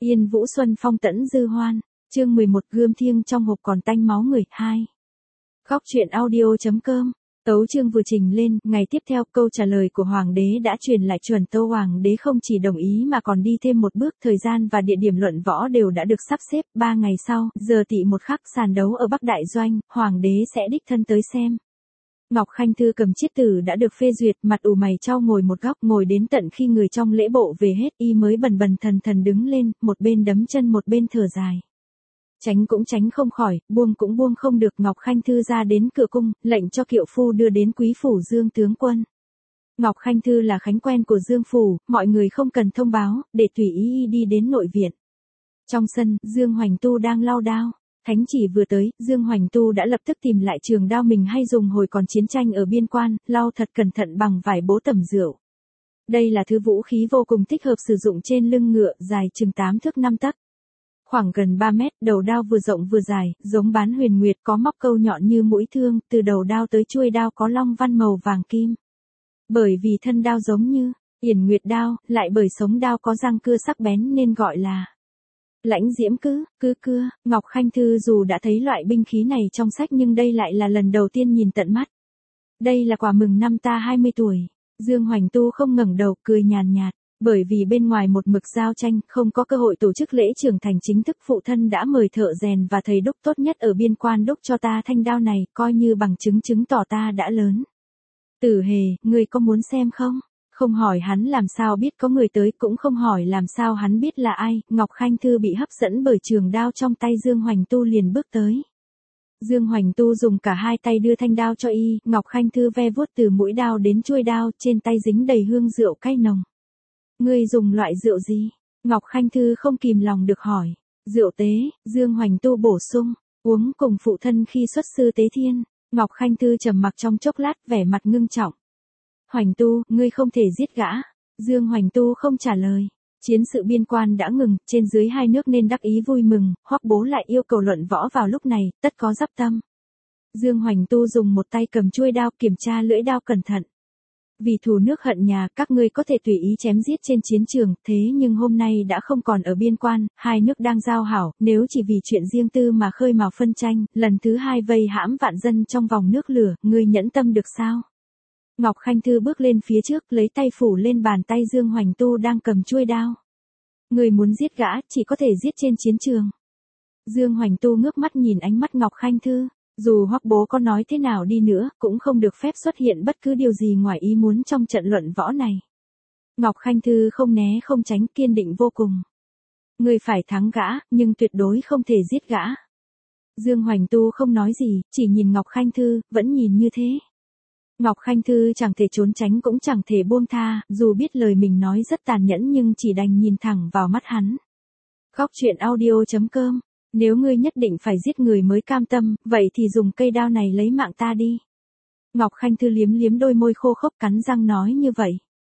Yên Vũ Xuân Phong Tẫn Dư Hoan, chương 11 gươm thiêng trong hộp còn tanh máu người 2. Góc truyện audio.com, tấu chương vừa trình lên, ngày tiếp theo câu trả lời của Hoàng đế đã truyền lại chuẩn tâu. Hoàng đế không chỉ đồng ý mà còn đi thêm một bước, thời gian và địa điểm luận võ đều đã được sắp xếp. 3 ngày sau, giờ tỵ một khắc sàn đấu ở Bắc Đại Doanh, Hoàng đế sẽ đích thân tới xem. Ngọc Khanh Thư cầm chiết tử đã được phê duyệt, mặt ủ mày chau ngồi một góc, ngồi đến tận khi người trong lễ bộ về hết, y mới bần bần thần thần đứng lên, một bên đấm chân một bên thở dài. Tránh cũng tránh không khỏi, buông cũng buông không được. Ngọc Khanh Thư ra đến cửa cung, lệnh cho kiệu phu đưa đến quý phủ Dương tướng quân. Ngọc Khanh Thư là khánh quen của Dương phủ, mọi người không cần thông báo, để tùy ý đi đến nội viện. Trong sân, Dương Hoành Tu đang lau đao. Thánh chỉ vừa tới, Dương Hoành Tu đã lập tức tìm lại trường đao mình hay dùng hồi còn chiến tranh ở biên quan, lau thật cẩn thận bằng vải bố tẩm rượu. Đây là thứ vũ khí vô cùng thích hợp sử dụng trên lưng ngựa, dài chừng 8 thước 5 tấc. Khoảng gần 3 mét, đầu đao vừa rộng vừa dài, giống bán huyền nguyệt, có móc câu nhọn như mũi thương, từ đầu đao tới chuôi đao có long văn màu vàng kim. Bởi vì thân đao giống như yển nguyệt đao, lại bởi sống đao có răng cưa sắc bén nên gọi là lãnh diễm cưa. Ngọc Khanh Thư dù đã thấy loại binh khí này trong sách nhưng đây lại là lần đầu tiên nhìn tận mắt. Đây là quà mừng năm ta 20 tuổi. Dương Hoành Tu không ngẩng đầu, cười nhàn nhạt. Bởi vì bên ngoài một mực giao tranh, không có cơ hội tổ chức lễ trưởng thành chính thức, phụ thân đã mời thợ rèn và thầy đúc tốt nhất ở biên quan đúc cho ta thanh đao này, coi như bằng chứng chứng tỏ ta đã lớn. Tử Hề, ngươi có muốn xem không? Không hỏi hắn làm sao biết có người tới, cũng không hỏi làm sao hắn biết là ai. Ngọc Khanh Thư bị hấp dẫn bởi trường đao trong tay Dương Hoành Tu liền bước tới. Dương Hoành Tu dùng cả hai tay đưa thanh đao cho y, Ngọc Khanh Thư ve vuốt từ mũi đao đến chuôi đao, trên tay dính đầy hương rượu cay nồng. Ngươi dùng loại rượu gì? Ngọc Khanh Thư không kìm lòng được hỏi. Rượu tế, Dương Hoành Tu bổ sung, uống cùng phụ thân khi xuất sư tế thiên. Ngọc Khanh Thư trầm mặc trong chốc lát, vẻ mặt ngưng trọng. Hoành Tu, ngươi không thể giết gã. Dương Hoành Tu không trả lời. Chiến sự biên quan đã ngừng, trên dưới hai nước nên đắc ý vui mừng, Hoắc Bố lại yêu cầu luận võ vào lúc này, tất có dắp tâm. Dương Hoành Tu dùng một tay cầm chuôi đao, kiểm tra lưỡi đao cẩn thận. Vì thù nước hận nhà, các ngươi có thể tùy ý chém giết trên chiến trường, thế nhưng hôm nay đã không còn ở biên quan, hai nước đang giao hảo, nếu chỉ vì chuyện riêng tư mà khơi mào phân tranh, lần thứ hai vây hãm vạn dân trong vòng nước lửa, ngươi nhẫn tâm được sao? Ngọc Khanh Thư bước lên phía trước, lấy tay phủ lên bàn tay Dương Hoành Tu đang cầm chuôi đao. Người muốn giết gã, chỉ có thể giết trên chiến trường. Dương Hoành Tu ngước mắt nhìn ánh mắt Ngọc Khanh Thư. Dù Hoắc Bố có nói thế nào đi nữa, cũng không được phép xuất hiện bất cứ điều gì ngoài ý muốn trong trận luận võ này. Ngọc Khanh Thư không né không tránh, kiên định vô cùng. Người phải thắng gã, nhưng tuyệt đối không thể giết gã. Dương Hoành Tu không nói gì, chỉ nhìn Ngọc Khanh Thư, vẫn nhìn như thế. Ngọc Khanh Thư chẳng thể trốn tránh cũng chẳng thể buông tha, dù biết lời mình nói rất tàn nhẫn nhưng chỉ đành nhìn thẳng vào mắt hắn. Góc truyện audio.com. Nếu ngươi nhất định phải giết người mới cam tâm, vậy thì dùng cây đao này lấy mạng ta đi. Ngọc Khanh Thư liếm liếm đôi môi khô khốc, cắn răng nói như vậy.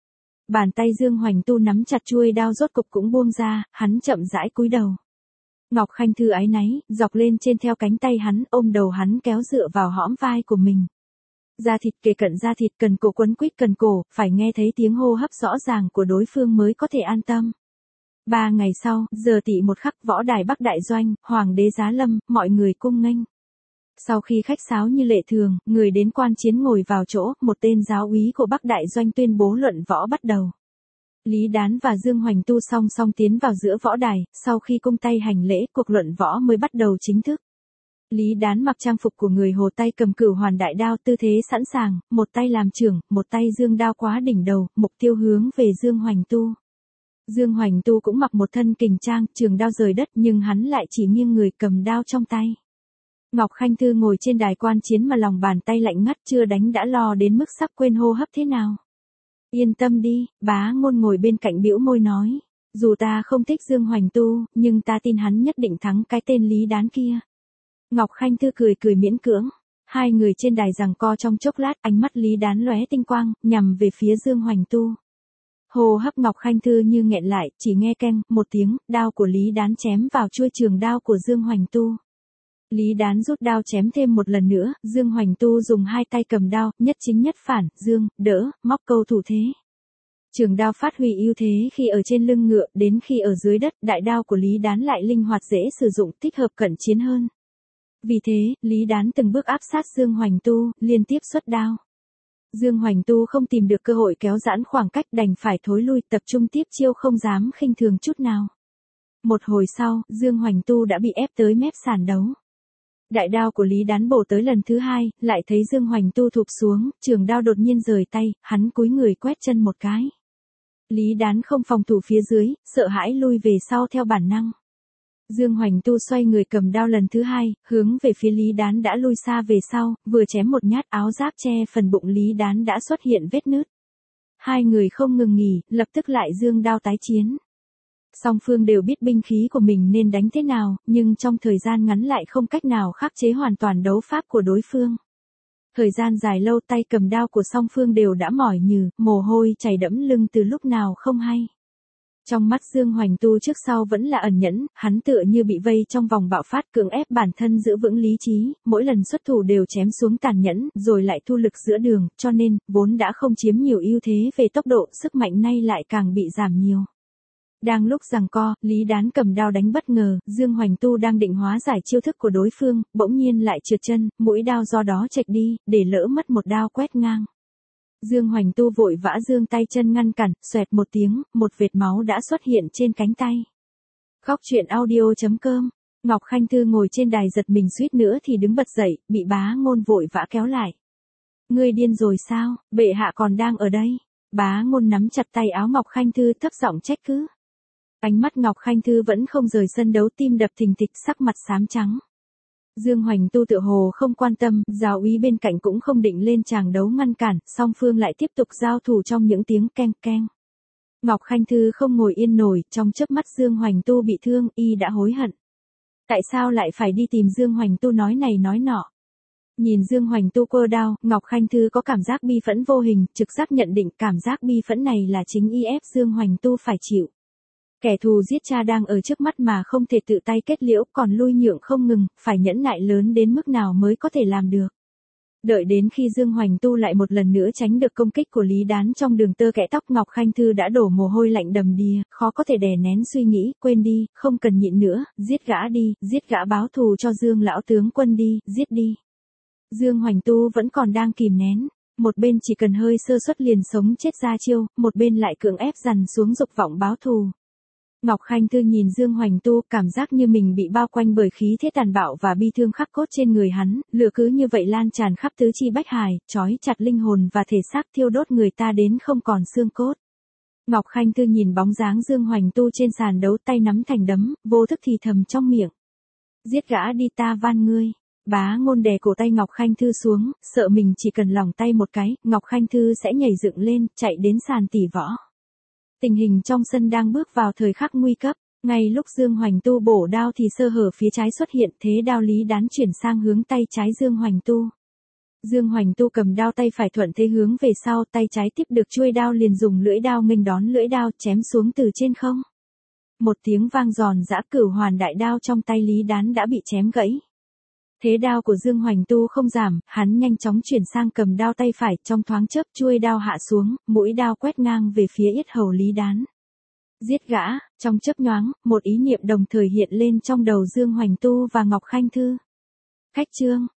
Bàn tay Dương Hoành Tu nắm chặt chuôi đao rốt cục cũng buông ra, hắn chậm rãi cúi đầu. Ngọc Khanh Thư áy náy, dọc lên trên theo cánh tay hắn, ôm đầu hắn kéo dựa vào hõm vai của mình. Da thịt kề cận da thịt, cần cổ quấn quýt cần cổ, phải nghe thấy tiếng hô hấp rõ ràng của đối phương mới có thể an tâm. 3 ngày sau, giờ tỵ một khắc, võ đài Bắc Đại Doanh, Hoàng đế giá lâm, mọi người cung nghênh. Sau khi khách sáo như lệ thường, người đến quan chiến ngồi vào chỗ, một tên giáo úy của Bắc Đại Doanh tuyên bố luận võ bắt đầu. Lý Đán và Dương Hoành Tu song song tiến vào giữa võ đài, sau khi cung tay hành lễ, cuộc luận võ mới bắt đầu chính thức. Lý Đán mặc trang phục của người Hồ, tay cầm Cửu Hoàn đại đao, tư thế sẵn sàng, một tay làm trưởng, một tay dương đao quá đỉnh đầu, mục tiêu hướng về Dương Hoành Tu. Dương Hoành Tu cũng mặc một thân kình trang, trường đao rời đất nhưng hắn lại chỉ nghiêng người cầm đao trong tay. Ngọc Khanh Thư ngồi trên đài quan chiến mà lòng bàn tay lạnh ngắt, chưa đánh đã lo đến mức sắp quên hô hấp thế nào. Yên tâm đi, Bá Ngôn ngồi bên cạnh bĩu môi nói. Dù ta không thích Dương Hoành Tu, nhưng ta tin hắn nhất định thắng cái tên Lý Đán kia. Ngọc Khanh Thư cười miễn cưỡng. Hai người trên đài giằng co trong chốc lát, ánh mắt Lý Đán lóe tinh quang, nhằm về phía Dương Hoành Tu. Hô hấp Ngọc Khanh Thư như nghẹn lại, chỉ nghe keng một tiếng, đao của Lý Đán chém vào chuôi trường đao của Dương Hoành Tu. Lý Đán rút đao chém thêm một lần nữa, Dương Hoành Tu dùng hai tay cầm đao, nhất chính nhất phản, dương, đỡ, móc câu thủ thế. Trường đao phát huy ưu thế khi ở trên lưng ngựa, đến khi ở dưới đất, đại đao của Lý Đán lại linh hoạt dễ sử dụng, thích hợp cận chiến hơn. Vì thế, Lý Đán từng bước áp sát Dương Hoành Tu, liên tiếp xuất đao. Dương Hoành Tu không tìm được cơ hội kéo giãn khoảng cách, đành phải thối lui, tập trung tiếp chiêu, không dám khinh thường chút nào. Một hồi sau, Dương Hoành Tu đã bị ép tới mép sàn đấu. Đại đao của Lý Đán bổ tới lần thứ hai, lại thấy Dương Hoành Tu thụp xuống, trường đao đột nhiên rời tay, hắn cúi người quét chân một cái. Lý Đán không phòng thủ phía dưới, sợ hãi lui về sau theo bản năng. Dương Hoành Tu xoay người cầm đao lần thứ hai, hướng về phía Lý Đán đã lui xa về sau, vừa chém một nhát, áo giáp che phần bụng Lý Đán đã xuất hiện vết nứt. Hai người không ngừng nghỉ, lập tức lại giương đao tái chiến. Song phương đều biết binh khí của mình nên đánh thế nào, nhưng trong thời gian ngắn lại không cách nào khắc chế hoàn toàn đấu pháp của đối phương. Thời gian dài lâu, tay cầm đao của song phương đều đã mỏi nhừ, mồ hôi chảy đẫm lưng từ lúc nào không hay. Trong mắt Dương Hoành Tu trước sau vẫn là ẩn nhẫn, hắn tựa như bị vây trong vòng bạo phát, cưỡng ép bản thân giữ vững lý trí, mỗi lần xuất thủ đều chém xuống tàn nhẫn, rồi lại thu lực giữa đường, cho nên, vốn đã không chiếm nhiều ưu thế về tốc độ, sức mạnh nay lại càng bị giảm nhiều. Đang lúc giằng co, Lý Đán cầm đao đánh bất ngờ, Dương Hoành Tu đang định hóa giải chiêu thức của đối phương, bỗng nhiên lại trượt chân, mũi đao do đó chệch đi, để lỡ mất một đao quét ngang. Dương Hoành Tu vội vã giương tay chân ngăn cản, xoẹt một tiếng, một vệt máu đã xuất hiện trên cánh tay. Khóc chuyện audio.com. Ngọc Khanh Thư ngồi trên đài giật mình suýt nữa thì đứng bật dậy, bị Bá Ngôn vội vã kéo lại. Ngươi điên rồi sao, bệ hạ còn đang ở đây. Bá Ngôn nắm chặt tay áo Ngọc Khanh Thư thấp giọng trách cứ. Ánh mắt Ngọc Khanh Thư vẫn không rời sân đấu, tim đập thình thịch, sắc mặt xám trắng. Dương Hoành Tu tựa hồ không quan tâm, giáo úy bên cạnh cũng không định lên tràng đấu ngăn cản, song phương lại tiếp tục giao thủ trong những tiếng keng keng. Ngọc Khanh Thư không ngồi yên nổi, trong chớp mắt Dương Hoành Tu bị thương, y đã hối hận. Tại sao lại phải đi tìm Dương Hoành Tu nói này nói nọ? Nhìn Dương Hoành Tu quơ đao, Ngọc Khanh Thư có cảm giác bi phẫn vô hình, trực giác nhận định cảm giác bi phẫn này là chính y ép Dương Hoành Tu phải chịu. Kẻ thù giết cha đang ở trước mắt mà không thể tự tay kết liễu, còn lui nhượng không ngừng, phải nhẫn nại lớn đến mức nào mới có thể làm được. Đợi đến khi Dương Hoành Tu lại một lần nữa tránh được công kích của Lý Đán trong đường tơ kẽ tóc, Ngọc Khanh Thư đã đổ mồ hôi lạnh đầm đìa, khó có thể đè nén suy nghĩ, quên đi, không cần nhịn nữa, giết gã đi, giết gã báo thù cho Dương lão tướng quân đi, giết đi. Dương Hoành Tu vẫn còn đang kìm nén. Một bên chỉ cần hơi sơ suất liền sống chết ra chiêu, một bên lại cưỡng ép dằn xuống dục vọng báo thù. Ngọc Khanh Thư nhìn Dương Hoành Tu, cảm giác như mình bị bao quanh bởi khí thế tàn bạo và bi thương khắc cốt trên người hắn, lửa cứ như vậy lan tràn khắp tứ chi bách hải, trói chặt linh hồn và thể xác, thiêu đốt người ta đến không còn xương cốt. Ngọc Khanh Thư nhìn bóng dáng Dương Hoành Tu trên sàn đấu, tay nắm thành đấm, vô thức thì thầm trong miệng. Giết gã đi, ta van ngươi. Bá Ngôn đè cổ tay Ngọc Khanh Thư xuống, sợ mình chỉ cần lỏng tay một cái, Ngọc Khanh Thư sẽ nhảy dựng lên, chạy đến sàn tỷ võ. Tình hình trong sân đang bước vào thời khắc nguy cấp, ngay lúc Dương Hoành Tu bổ đao thì sơ hở phía trái xuất hiện, thế đao Lý Đán chuyển sang hướng tay trái Dương Hoành Tu. Dương Hoành Tu cầm đao tay phải thuận thế hướng về sau, tay trái tiếp được chuôi đao liền dùng lưỡi đao nghênh đón lưỡi đao, chém xuống từ trên không. Một tiếng vang giòn giã, cửu hoàn đại đao trong tay Lý Đán đã bị chém gãy. Thế đao của Dương Hoành Tu không giảm, hắn nhanh chóng chuyển sang cầm đao tay phải, trong thoáng chớp chuôi đao hạ xuống, mũi đao quét ngang về phía yết hầu Lý Đán. Giết gã, trong chớp nhoáng, một ý niệm đồng thời hiện lên trong đầu Dương Hoành Tu và Ngọc Khanh Thư. Khách trương,